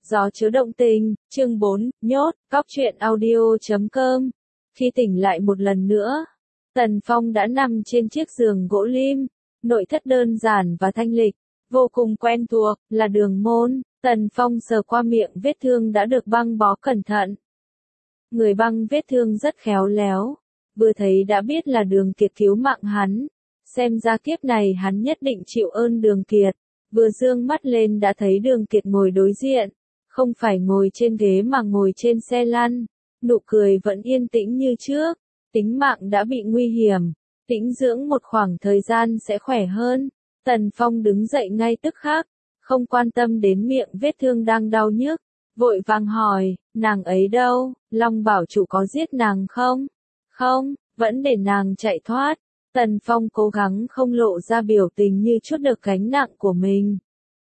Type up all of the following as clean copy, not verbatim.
Gió chứa động tình, chương 4, nhốt, cóc truyện audio.com. Khi tỉnh lại một lần nữa, Tần Phong đã nằm trên chiếc giường gỗ lim, nội thất đơn giản và thanh lịch, vô cùng quen thuộc, là đường môn. Tần Phong sờ qua miệng vết thương đã được băng bó cẩn thận. Người băng vết thương rất khéo léo, vừa thấy đã biết là Đường Kiệt cứu mạng hắn. Xem ra kiếp này hắn nhất định chịu ơn Đường Kiệt. Vừa dương mắt lên đã thấy Đường Kiệt ngồi đối diện, không phải ngồi trên ghế mà ngồi trên xe lăn, nụ cười vẫn yên tĩnh như trước. Tính mạng đã bị nguy hiểm, tĩnh dưỡng một khoảng thời gian sẽ khỏe hơn. Tần Phong đứng dậy ngay tức khắc, không quan tâm đến miệng vết thương đang đau nhức, vội vàng hỏi, nàng ấy đâu, Long bảo chủ có giết nàng không? Không, vẫn để nàng chạy thoát. Tần Phong cố gắng không lộ ra biểu tình như chút được gánh nặng của mình.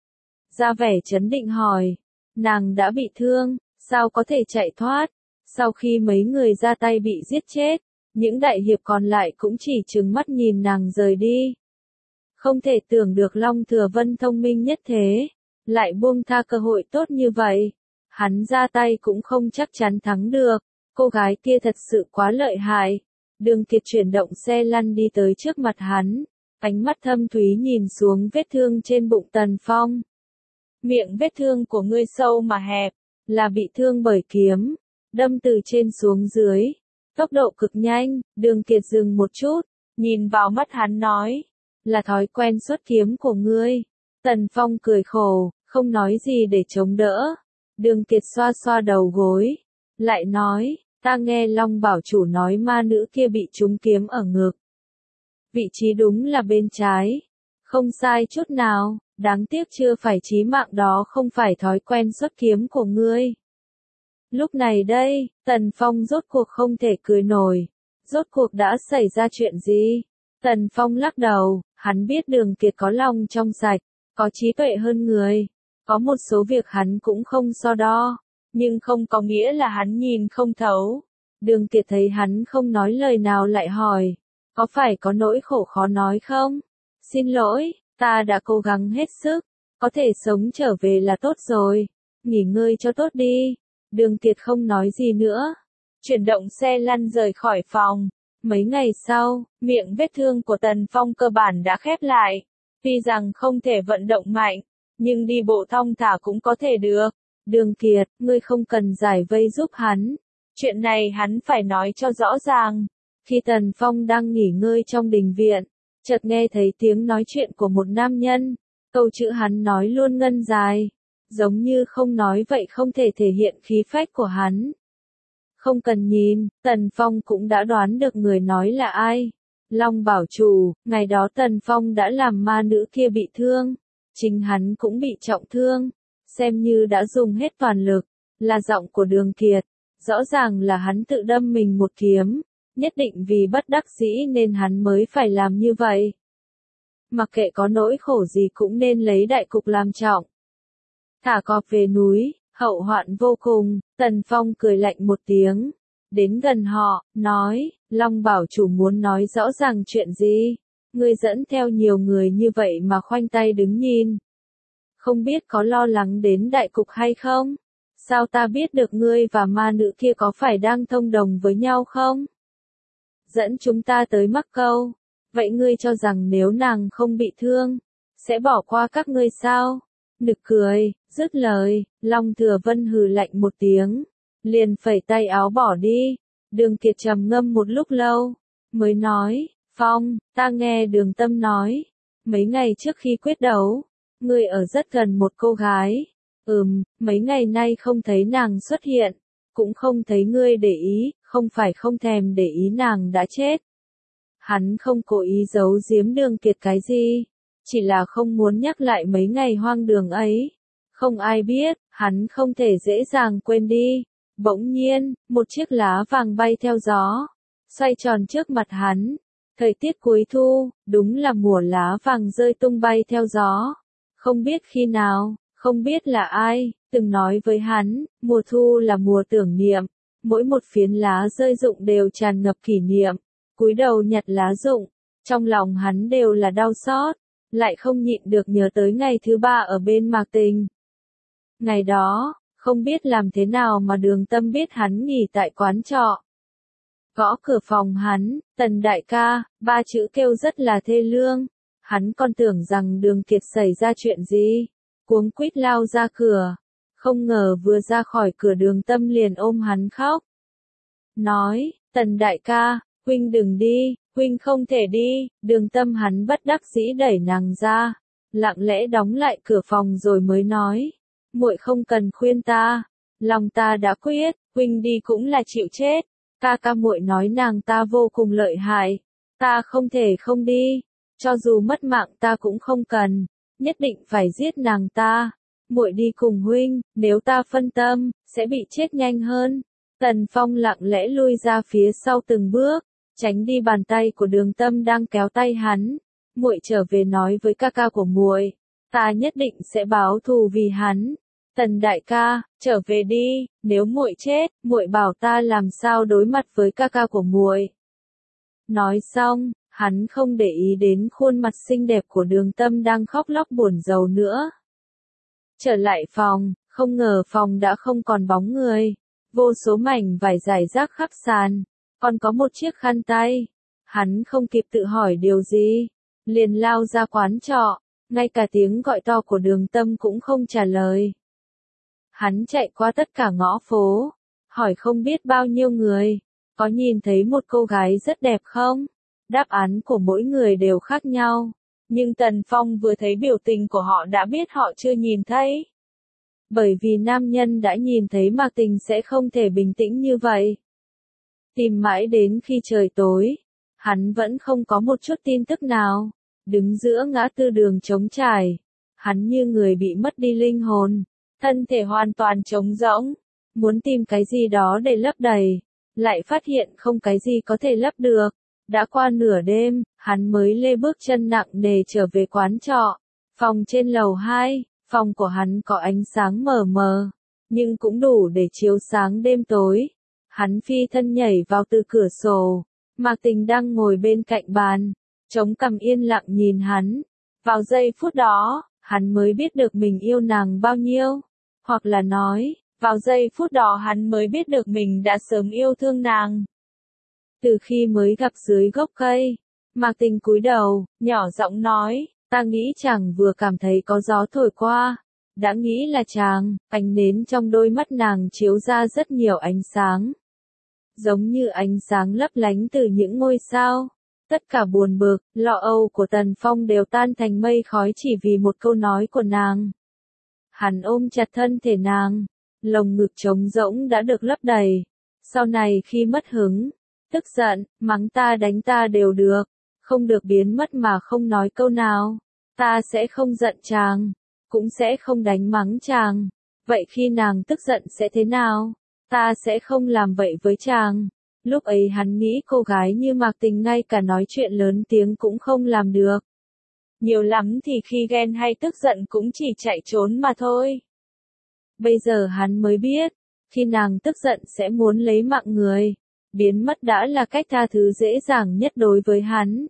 Ra vẻ trấn định hỏi, nàng đã bị thương, sao có thể chạy thoát? Sau khi mấy người ra tay bị giết chết, những đại hiệp còn lại cũng chỉ trừng mắt nhìn nàng rời đi. Không thể tưởng được Long Thừa Vân thông minh nhất thế, lại buông tha cơ hội tốt như vậy. Hắn ra tay cũng không chắc chắn thắng được, cô gái kia thật sự quá lợi hại. Đường Kiệt chuyển động xe lăn đi tới trước mặt hắn, ánh mắt thâm thúy nhìn xuống vết thương trên bụng Tần Phong. Miệng vết thương của ngươi sâu mà hẹp, là bị thương bởi kiếm, đâm từ trên xuống dưới, tốc độ cực nhanh. Đường Kiệt dừng một chút, nhìn vào mắt hắn nói, là thói quen xuất kiếm của ngươi. Tần Phong cười khổ, không nói gì để chống đỡ. Đường Kiệt xoa xoa đầu gối, lại nói, ta nghe Long bảo chủ nói ma nữ kia bị trúng kiếm ở ngực. Vị trí đúng là bên trái, không sai chút nào, đáng tiếc chưa phải chí mạng, đó không phải thói quen xuất kiếm của ngươi. Lúc này đây, Tần Phong rốt cuộc không thể cười nổi. Rốt cuộc đã xảy ra chuyện gì? Tần Phong lắc đầu, hắn biết Đường Kiệt có lòng trong sạch, có trí tuệ hơn người. Có một số việc hắn cũng không so đo, nhưng không có nghĩa là hắn nhìn không thấu. Đường Kiệt thấy hắn không nói lời nào lại hỏi, có phải có nỗi khổ khó nói không? Xin lỗi, ta đã cố gắng hết sức, có thể sống trở về là tốt rồi, nghỉ ngơi cho tốt đi. Đường Kiệt không nói gì nữa, chuyển động xe lăn rời khỏi phòng. Mấy ngày sau, miệng vết thương của Tần Phong cơ bản đã khép lại. Tuy rằng không thể vận động mạnh, nhưng đi bộ thong thả cũng có thể được. Đường Kiệt, ngươi không cần giải vây giúp hắn. Chuyện này hắn phải nói cho rõ ràng. Khi Tần Phong đang nghỉ ngơi trong đình viện, chợt nghe thấy tiếng nói chuyện của một nam nhân. Câu chữ hắn nói luôn ngân dài, giống như không nói vậy không thể thể hiện khí phách của hắn. Không cần nhìn, Tần Phong cũng đã đoán được người nói là ai. Long bảo chủ, ngày đó Tần Phong đã làm ma nữ kia bị thương, chính hắn cũng bị trọng thương, xem như đã dùng hết toàn lực. Là giọng của Đường Kiệt, rõ ràng là hắn tự đâm mình một kiếm, nhất định vì bất đắc dĩ nên hắn mới phải làm như vậy. Mặc kệ có nỗi khổ gì cũng nên lấy đại cục làm trọng. Thả cọp về núi, hậu hoạn vô cùng. Tần Phong cười lạnh một tiếng, đến gần họ, nói, Long bảo chủ muốn nói rõ ràng chuyện gì? Ngươi dẫn theo nhiều người như vậy mà khoanh tay đứng nhìn, không biết có lo lắng đến đại cục hay không? Sao ta biết được ngươi và ma nữ kia có phải đang thông đồng với nhau không? Dẫn chúng ta tới Mắc Câu, vậy ngươi cho rằng nếu nàng không bị thương, sẽ bỏ qua các ngươi sao? Nực cười. Dứt lời, Long Thừa Vân hừ lạnh một tiếng, liền phẩy tay áo bỏ đi. Đường Kiệt trầm ngâm một lúc lâu, mới nói, Phong, ta nghe Đường Tâm nói, mấy ngày trước khi quyết đấu, ngươi ở rất gần một cô gái. Mấy ngày nay không thấy nàng xuất hiện, cũng không thấy ngươi để ý, không phải không thèm để ý nàng đã chết. Hắn không cố ý giấu giếm Đường Kiệt cái gì, chỉ là không muốn nhắc lại mấy ngày hoang đường ấy. Không ai biết, hắn không thể dễ dàng quên đi. Bỗng nhiên, một chiếc lá vàng bay theo gió, xoay tròn trước mặt hắn. Thời tiết cuối thu, đúng là mùa lá vàng rơi tung bay theo gió. Không biết khi nào, không biết là ai, từng nói với hắn, mùa thu là mùa tưởng niệm. Mỗi một phiến lá rơi rụng đều tràn ngập kỷ niệm. Cúi đầu nhặt lá rụng, trong lòng hắn đều là đau xót, lại không nhịn được nhớ tới ngày thứ 3 ở bên Mạc Tình. Ngày đó, Không biết làm thế nào mà Đường Tâm biết hắn nghỉ tại quán trọ. Gõ cửa phòng hắn, Tần đại ca, 3 chữ kêu rất là thê lương. Hắn còn tưởng rằng Đường Kiệt xảy ra chuyện gì. Cuống quýt lao ra cửa. Không ngờ vừa ra khỏi cửa Đường Tâm liền ôm hắn khóc. Nói, Tần đại ca, huynh đừng đi, huynh không thể đi. Đường Tâm hắn bất đắc dĩ đẩy nàng ra. Lặng lẽ đóng lại cửa phòng rồi mới nói. Muội không cần khuyên ta. Lòng ta đã quyết, huynh đi cũng là chịu chết. Ca ca muội nói nàng ta vô cùng lợi hại. Ta không thể không đi. Cho dù mất mạng ta cũng không cần. Nhất định phải giết nàng ta. Muội đi cùng huynh, nếu ta phân tâm, sẽ bị chết nhanh hơn. Tần Phong lặng lẽ lui ra phía sau từng bước, tránh đi bàn tay của Đường Tâm đang kéo tay hắn. Muội trở về nói với ca ca của muội, ta nhất định sẽ báo thù vì hắn. Tần đại ca, trở về đi, nếu muội chết, muội bảo ta làm sao đối mặt với ca ca của muội. Nói xong, hắn không để ý đến khuôn mặt xinh đẹp của Đường Tâm đang khóc lóc buồn rầu nữa. Trở lại phòng, không ngờ phòng đã không còn bóng người. Vô số mảnh vải rải rác khắp sàn, còn có một chiếc khăn tay. Hắn không kịp tự hỏi điều gì, liền lao ra quán trọ, ngay cả tiếng gọi to của Đường Tâm cũng không trả lời. Hắn chạy qua tất cả ngõ phố, hỏi không biết bao nhiêu người, có nhìn thấy một cô gái rất đẹp không? Đáp án của mỗi người đều khác nhau, nhưng Tần Phong vừa thấy biểu tình của họ đã biết họ chưa nhìn thấy. Bởi vì nam nhân đã nhìn thấy Mạc Tình sẽ không thể bình tĩnh như vậy. Tìm mãi đến khi trời tối, hắn vẫn không có một chút tin tức nào. Đứng giữa ngã tư đường trống trải, hắn như người bị mất đi linh hồn, thân thể hoàn toàn trống rỗng, muốn tìm cái gì đó để lấp đầy, lại phát hiện không cái gì có thể lấp được. Đã qua nửa đêm, hắn mới lê bước chân nặng nề trở về quán trọ. Phòng trên lầu 2, phòng của hắn có ánh sáng mờ mờ, nhưng cũng đủ để chiếu sáng đêm tối. Hắn phi thân nhảy vào từ cửa sổ, Mạc Tình đang ngồi bên cạnh bàn, chống cằm yên lặng nhìn hắn. Vào giây phút đó, hắn mới biết được mình yêu nàng bao nhiêu. Hoặc là nói, vào giây phút đó hắn mới biết được mình đã sớm yêu thương nàng. Từ khi mới gặp dưới gốc cây, Mạc Tình cúi đầu, nhỏ giọng nói, ta nghĩ chàng vừa cảm thấy có gió thổi qua. Đã nghĩ là chàng, ánh nến trong đôi mắt nàng chiếu ra rất nhiều ánh sáng. Giống như ánh sáng lấp lánh từ những ngôi sao. Tất cả buồn bực, lo âu của Tần Phong đều tan thành mây khói chỉ vì một câu nói của nàng. Hắn ôm chặt thân thể nàng, lồng ngực trống rỗng đã được lấp đầy. Sau này khi mất hứng, tức giận, mắng ta đánh ta đều được, không được biến mất mà không nói câu nào. Ta sẽ không giận chàng, cũng sẽ không đánh mắng chàng. Vậy khi nàng tức giận sẽ thế nào? Ta sẽ không làm vậy với chàng. Lúc ấy hắn nghĩ cô gái như Mạc Tình ngay cả nói chuyện lớn tiếng cũng không làm được. Nhiều lắm thì khi ghen hay tức giận cũng chỉ chạy trốn mà thôi. Bây giờ hắn mới biết, khi nàng tức giận sẽ muốn lấy mạng người. Biến mất đã là cách tha thứ dễ dàng nhất đối với hắn.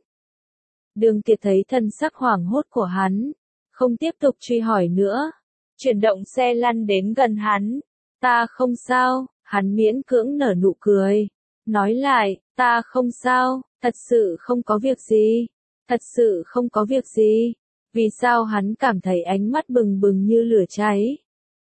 Đường Kiệt thấy thân sắc hoảng hốt của hắn, không tiếp tục truy hỏi nữa. Chuyển động xe lăn đến gần hắn. Ta không sao, hắn miễn cưỡng nở nụ cười. Nói lại, ta không sao, thật sự không có việc gì. Thật sự không có việc gì. Vì sao hắn cảm thấy ánh mắt bừng bừng như lửa cháy.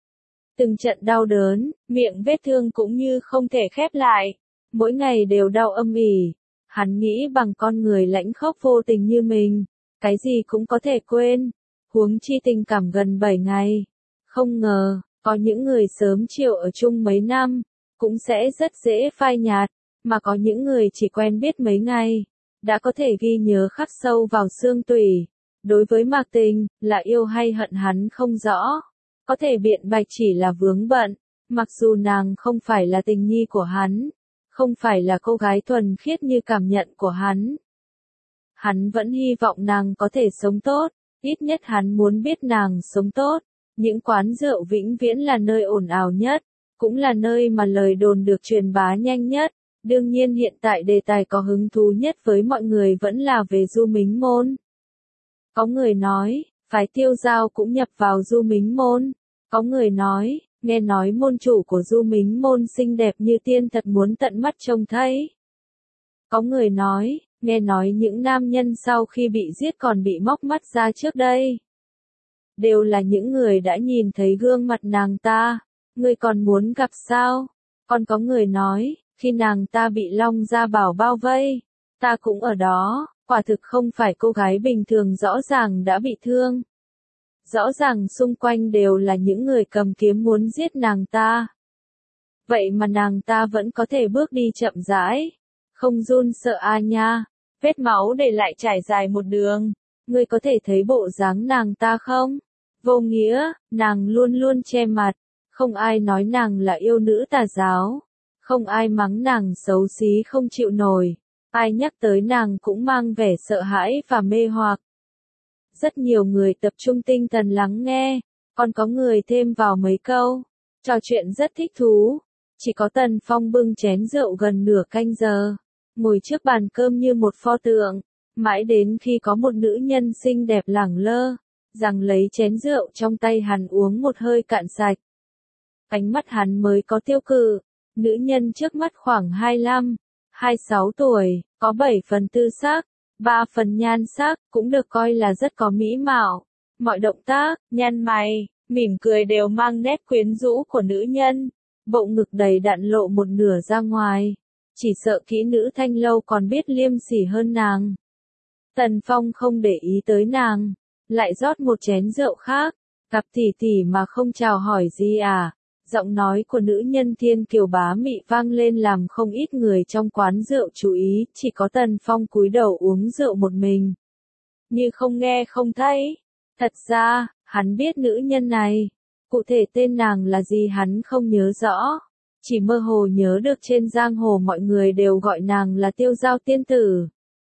Từng trận đau đớn, miệng vết thương cũng như không thể khép lại. Mỗi ngày đều đau âm ỉ. Hắn nghĩ bằng con người lãnh khốc vô tình như mình, cái gì cũng có thể quên. Huống chi tình cảm gần 7 ngày. Không ngờ, có những người sớm chiều ở chung mấy năm, cũng sẽ rất dễ phai nhạt. Mà có những người chỉ quen biết mấy ngày, đã có thể ghi nhớ khắc sâu vào xương tủy. Đối với Mạc Tình, là yêu hay hận hắn không rõ. Có thể biện bạch chỉ là vướng bận, mặc dù nàng không phải là tình nhi của hắn, không phải là cô gái thuần khiết như cảm nhận của hắn. Hắn vẫn hy vọng nàng có thể sống tốt, ít nhất hắn muốn biết nàng sống tốt. Những quán rượu vĩnh viễn là nơi ồn ào nhất, cũng là nơi mà lời đồn được truyền bá nhanh nhất. Đương nhiên hiện tại đề tài có hứng thú nhất với mọi người vẫn là về Du Mính Môn. Có người nói, phái Tiêu Giao cũng nhập vào Du Mính Môn. Có người nói, nghe nói môn chủ của Du Mính môn xinh đẹp như tiên thật muốn tận mắt trông thấy. Có người nói, nghe nói những nam nhân sau khi bị giết còn bị móc mắt ra trước đây. Đều là những người đã nhìn thấy gương mặt nàng ta, ngươi còn muốn gặp sao? Còn có người nói, khi nàng ta bị Long Gia Bảo bao vây, ta cũng ở đó, quả thực không phải cô gái bình thường rõ ràng đã bị thương. Rõ ràng xung quanh đều là những người cầm kiếm muốn giết nàng ta. Vậy mà nàng ta vẫn có thể bước đi chậm rãi, không run sợ nha, vết máu để lại trải dài một đường, ngươi có thể thấy bộ dáng nàng ta không? Vô nghĩa, nàng luôn luôn che mặt, không ai nói nàng là yêu nữ tà giáo, không ai mắng nàng xấu xí không chịu nổi, ai nhắc tới nàng cũng mang vẻ sợ hãi và mê hoặc. Rất nhiều người tập trung tinh thần lắng nghe, còn có người thêm vào mấy câu, trò chuyện rất thích thú. Chỉ có Tần Phong bưng chén rượu gần nửa canh giờ, ngồi trước bàn cơm như một pho tượng, mãi đến khi có một nữ nhân xinh đẹp lẳng lơ, rằng lấy chén rượu trong tay hắn uống một hơi cạn sạch. Ánh mắt hắn mới có tiêu cự, nữ nhân trước mắt khoảng 25, 26 tuổi, có 7 phần tư sắc, 3 phần nhan sắc, cũng được coi là rất có mỹ mạo. Mọi động tác, nhăn mày, mỉm cười đều mang nét quyến rũ của nữ nhân. Bộ ngực đầy đặn lộ một nửa ra ngoài, chỉ sợ kỹ nữ thanh lâu còn biết liêm sỉ hơn nàng. Tần Phong không để ý tới nàng, lại rót một chén rượu khác, gặp tỷ tỷ mà không chào hỏi gì à? Giọng nói của nữ nhân thiên kiều bá mị vang lên làm không ít người trong quán rượu chú ý, chỉ có Tần Phong cúi đầu uống rượu một mình. Như không nghe không thấy. Thật ra, hắn biết nữ nhân này. Cụ thể tên nàng là gì hắn không nhớ rõ. Chỉ mơ hồ nhớ được trên giang hồ mọi người đều gọi nàng là Tiêu Giao tiên tử.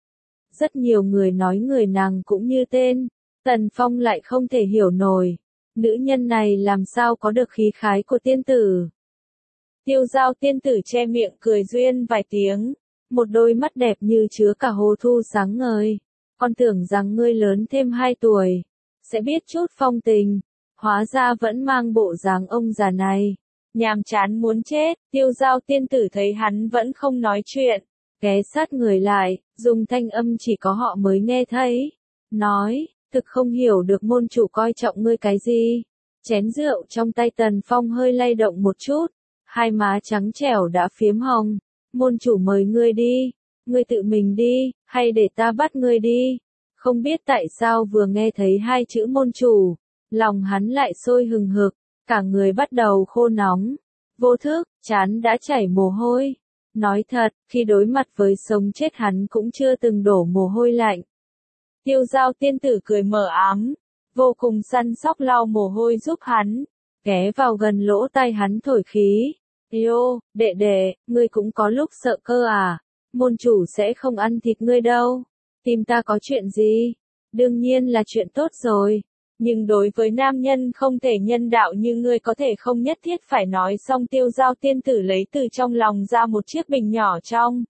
Rất nhiều người nói người nàng cũng như tên. Tần Phong lại không thể hiểu nổi. Nữ nhân này làm sao có được khí khái của tiên tử. Tiêu Giao tiên tử che miệng cười duyên vài tiếng. Một đôi mắt đẹp như chứa cả hồ thu sáng ngời. Con tưởng rằng ngươi lớn thêm 2 tuổi. Sẽ biết chút phong tình. Hóa ra vẫn mang bộ dáng ông già này. Nhàm chán muốn chết, Tiêu Giao tiên tử thấy hắn vẫn không nói chuyện. Ghé sát người lại, dùng thanh âm chỉ có họ mới nghe thấy. Nói, thực không hiểu được môn chủ coi trọng ngươi cái gì. Chén rượu trong tay Tần Phong hơi lay động một chút. Hai má trắng trẻo đã phiếm hồng. Môn chủ mời ngươi đi. Ngươi tự mình đi, hay để ta bắt ngươi đi. Không biết tại sao vừa nghe thấy 2 chữ môn chủ. Lòng hắn lại sôi hừng hực, cả người bắt đầu khô nóng. Vô thức, trán đã chảy mồ hôi. Nói thật, khi đối mặt với sống chết hắn cũng chưa từng đổ mồ hôi lạnh. Tiêu Giao tiên tử cười mờ ám, vô cùng săn sóc lau mồ hôi giúp hắn, ghé vào gần lỗ tai hắn thổi khí. Yêu, đệ đệ, ngươi cũng có lúc sợ cơ à? Môn chủ sẽ không ăn thịt ngươi đâu. Tìm ta có chuyện gì? Đương nhiên là chuyện tốt rồi. Nhưng đối với nam nhân không thể nhân đạo như ngươi có thể không nhất thiết phải nói. Xong Tiêu Giao tiên tử lấy từ trong lòng ra một chiếc bình nhỏ trong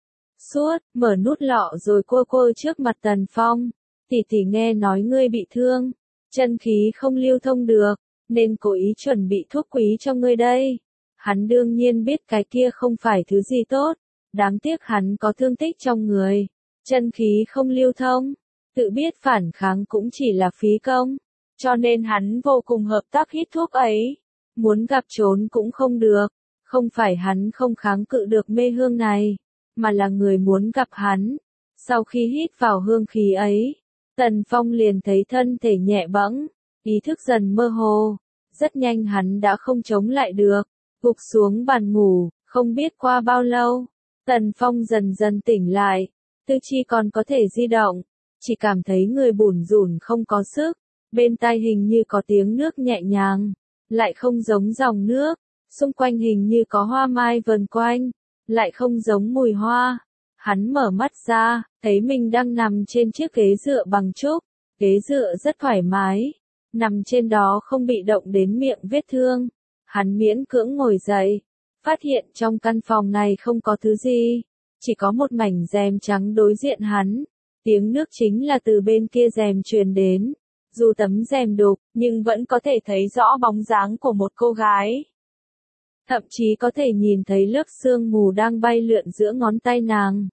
suốt, mở nút lọ rồi cua trước mặt Tần Phong. Tỷ tỷ nghe nói ngươi bị thương, chân khí không lưu thông được, nên cố ý chuẩn bị thuốc quý cho ngươi đây. Hắn đương nhiên biết cái kia không phải thứ gì tốt, đáng tiếc hắn có thương tích trong người, chân khí không lưu thông, tự biết phản kháng cũng chỉ là phí công, cho nên hắn vô cùng hợp tác hít thuốc ấy. Muốn gặp trốn cũng không được, không phải hắn không kháng cự được mê hương này, mà là người muốn gặp hắn. Sau khi hít vào hương khí ấy, Tần Phong liền thấy thân thể nhẹ bẫng, ý thức dần mơ hồ, rất nhanh hắn đã không chống lại được, gục xuống bàn ngủ, không biết qua bao lâu, Tần Phong dần dần tỉnh lại, tư chi còn có thể di động, chỉ cảm thấy người bủn rủn không có sức, bên tai hình như có tiếng nước nhẹ nhàng, lại không giống dòng nước, xung quanh hình như có hoa mai vần quanh, lại không giống mùi hoa. Hắn mở mắt ra, thấy mình đang nằm trên chiếc ghế dựa bằng trúc, ghế dựa rất thoải mái, nằm trên đó không bị động đến miệng vết thương. Hắn miễn cưỡng ngồi dậy, phát hiện trong căn phòng này không có thứ gì, chỉ có một mảnh rèm trắng đối diện hắn, tiếng nước chính là từ bên kia rèm truyền đến, dù tấm rèm đục, nhưng vẫn có thể thấy rõ bóng dáng của một cô gái. Thậm chí có thể nhìn thấy lớp sương mù đang bay lượn giữa ngón tay nàng,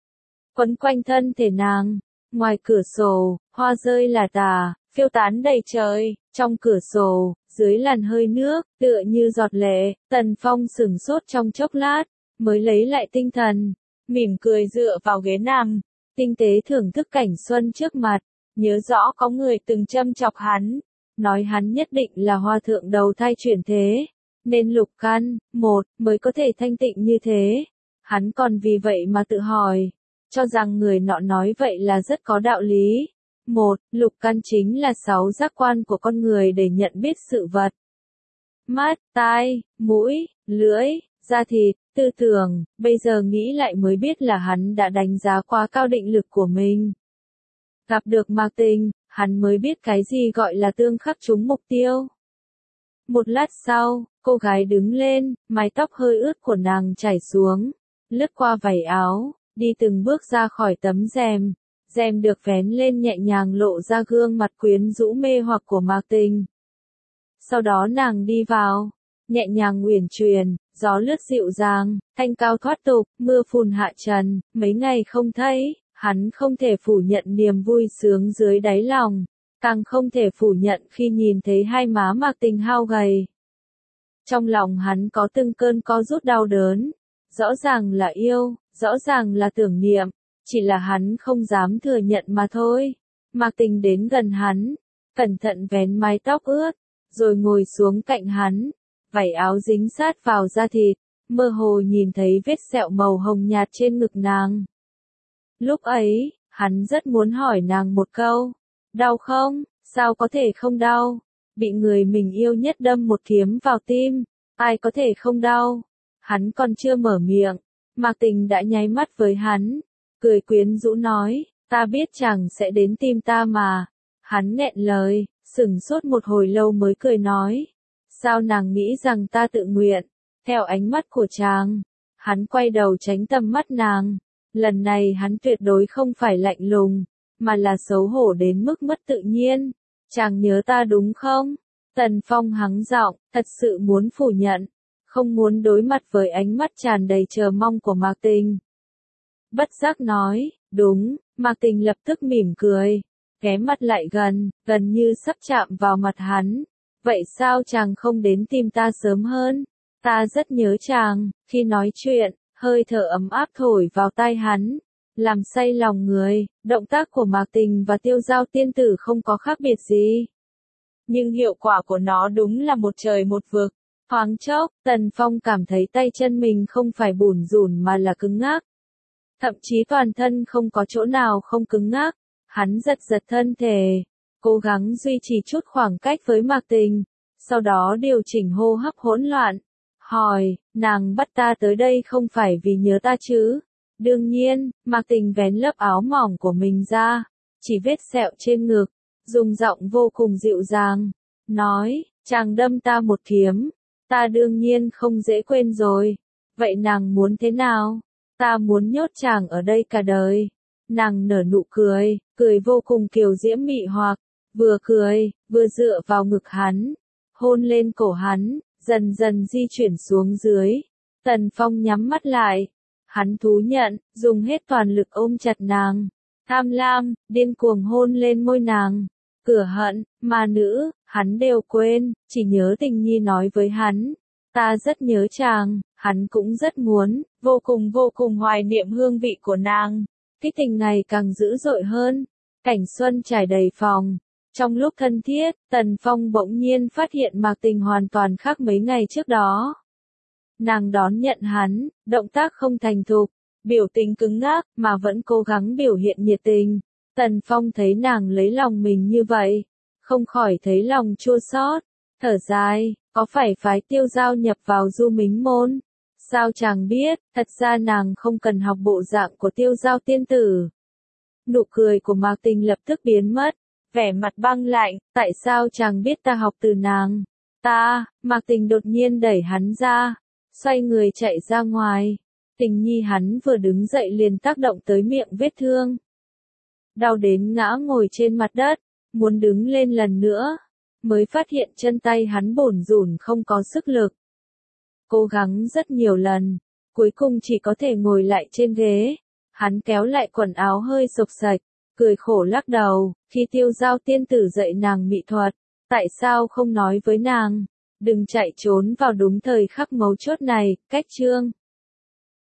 quấn quanh thân thể nàng. Ngoài cửa sổ, hoa rơi lả tả, phiêu tán đầy trời. Trong cửa sổ, dưới làn hơi nước, tựa như giọt lệ. Tần Phong sửng sốt trong chốc lát, mới lấy lại tinh thần, mỉm cười dựa vào ghế nằm, tinh tế thưởng thức cảnh xuân trước mặt. Nhớ rõ có người từng châm chọc hắn, nói hắn nhất định là hoa thượng đầu thai chuyển thế, nên lục căn, một, mới có thể thanh tịnh như thế. Hắn còn vì vậy mà tự hỏi, cho rằng người nọ nói vậy là rất có đạo lý. Một, lục căn chính là 6 giác quan của con người để nhận biết sự vật. Mắt, tai, mũi, lưỡi, da thịt, tư tưởng. Bây giờ nghĩ lại mới biết là hắn đã đánh giá quá cao định lực của mình. Gặp được Mạc Tình, hắn mới biết cái gì gọi là tương khắc trúng mục tiêu. Một lát sau, cô gái đứng lên, mái tóc hơi ướt của nàng chảy xuống, lướt qua vảy áo, đi từng bước ra khỏi tấm rèm. Rèm được vén lên nhẹ nhàng lộ ra gương mặt quyến rũ mê hoặc của Mạc Tình. Sau đó nàng đi vào, nhẹ nhàng uyển chuyển, gió lướt dịu dàng, thanh cao thoát tục, mưa phùn hạ trần, mấy ngày không thấy, hắn không thể phủ nhận niềm vui sướng dưới đáy lòng, càng không thể phủ nhận khi nhìn thấy hai má Mạc Tình hao gầy. Trong lòng hắn có từng cơn co rút đau đớn, rõ ràng là yêu, rõ ràng là tưởng niệm, chỉ là hắn không dám thừa nhận mà thôi. Mạc Tình đến gần hắn, cẩn thận vén mái tóc ướt, rồi ngồi xuống cạnh hắn, vảy áo dính sát vào da thịt, mơ hồ nhìn thấy vết sẹo màu hồng nhạt trên ngực nàng. Lúc ấy, hắn rất muốn hỏi nàng một câu, đau không? Sao có thể không đau? Bị người mình yêu nhất đâm một kiếm vào tim, ai có thể không đau? Hắn còn chưa mở miệng, Mạc Tình đã nháy mắt với hắn, cười quyến rũ nói, ta biết chàng sẽ đến tìm ta mà. Hắn nghẹn lời, sửng sốt một hồi lâu mới cười nói, sao nàng nghĩ rằng ta tự nguyện? Theo ánh mắt của chàng, hắn quay đầu tránh tầm mắt nàng. Lần này hắn tuyệt đối không phải lạnh lùng, mà là xấu hổ đến mức mất tự nhiên. Chàng nhớ ta đúng không? Tần Phong hắng giọng, thật sự muốn phủ nhận, không muốn đối mặt với ánh mắt tràn đầy chờ mong của Mạc Tình. Bất giác nói, đúng. Mạc Tình lập tức mỉm cười, ghé mặt lại gần, gần như sắp chạm vào mặt hắn. Vậy sao chàng không đến tìm ta sớm hơn? Ta rất nhớ chàng. Khi nói chuyện, hơi thở ấm áp thổi vào tai hắn, làm say lòng người. Động tác của Mạc Tình và Tiêu Giao tiên tử không có khác biệt gì, nhưng hiệu quả của nó đúng là một trời một vực. Thoáng chốc, Tần Phong cảm thấy tay chân mình không phải bủn rủn mà là cứng ngắc. Thậm chí toàn thân không có chỗ nào không cứng ngắc. Hắn giật giật thân thể, cố gắng duy trì chút khoảng cách với Mạc Tình, sau đó điều chỉnh hô hấp hỗn loạn. Hỏi, nàng bắt ta tới đây không phải vì nhớ ta chứ? Đương nhiên. Mạc Tình vén lớp áo mỏng của mình ra, chỉ vết sẹo trên ngực, dùng giọng vô cùng dịu dàng, nói, chàng đâm ta một kiếm, ta đương nhiên không dễ quên rồi. Vậy nàng muốn thế nào? Ta muốn nhốt chàng ở đây cả đời. Nàng nở nụ cười, cười vô cùng kiều diễm mị hoặc, vừa cười, vừa dựa vào ngực hắn, hôn lên cổ hắn, dần dần di chuyển xuống dưới. Tần Phong nhắm mắt lại, hắn thú nhận, dùng hết toàn lực ôm chặt nàng, tham lam, điên cuồng hôn lên môi nàng. Cửa hận, ma nữ, hắn đều quên, chỉ nhớ Tình Nhi nói với hắn, ta rất nhớ chàng. Hắn cũng rất muốn, vô cùng hoài niệm hương vị của nàng. Cái tình ngày càng dữ dội hơn, cảnh xuân trải đầy phòng. Trong lúc thân thiết, Tần Phong bỗng nhiên phát hiện Mạc Tình hoàn toàn khác mấy ngày trước đó. Nàng đón nhận hắn, động tác không thành thục, biểu tình cứng ngắc, mà vẫn cố gắng biểu hiện nhiệt tình. Tần Phong thấy nàng lấy lòng mình như vậy, không khỏi thấy lòng chua xót, thở dài, có phải phái Tiêu Giao nhập vào Du Mính môn? Sao chàng biết? Thật ra nàng không cần học bộ dạng của Tiêu Giao tiên tử. Nụ cười của Mạc Tình lập tức biến mất, vẻ mặt băng lạnh, tại sao chàng biết ta học từ nàng? Ta. Mạc Tình đột nhiên đẩy hắn ra, xoay người chạy ra ngoài. Tình Nhi hắn vừa đứng dậy liền tác động tới miệng vết thương, đau đến ngã ngồi trên mặt đất. muốn đứng lên lần nữa, mới phát hiện chân tay hắn bủn rủn không có sức lực. Cố gắng rất nhiều lần, cuối cùng chỉ có thể ngồi lại trên ghế. Hắn kéo lại quần áo hơi xộc xạch, cười khổ lắc đầu, khi Tiêu Giao tiên tử dạy nàng mỹ thuật, tại sao không nói với nàng, đừng chạy trốn vào đúng thời khắc mấu chốt này, cách chương.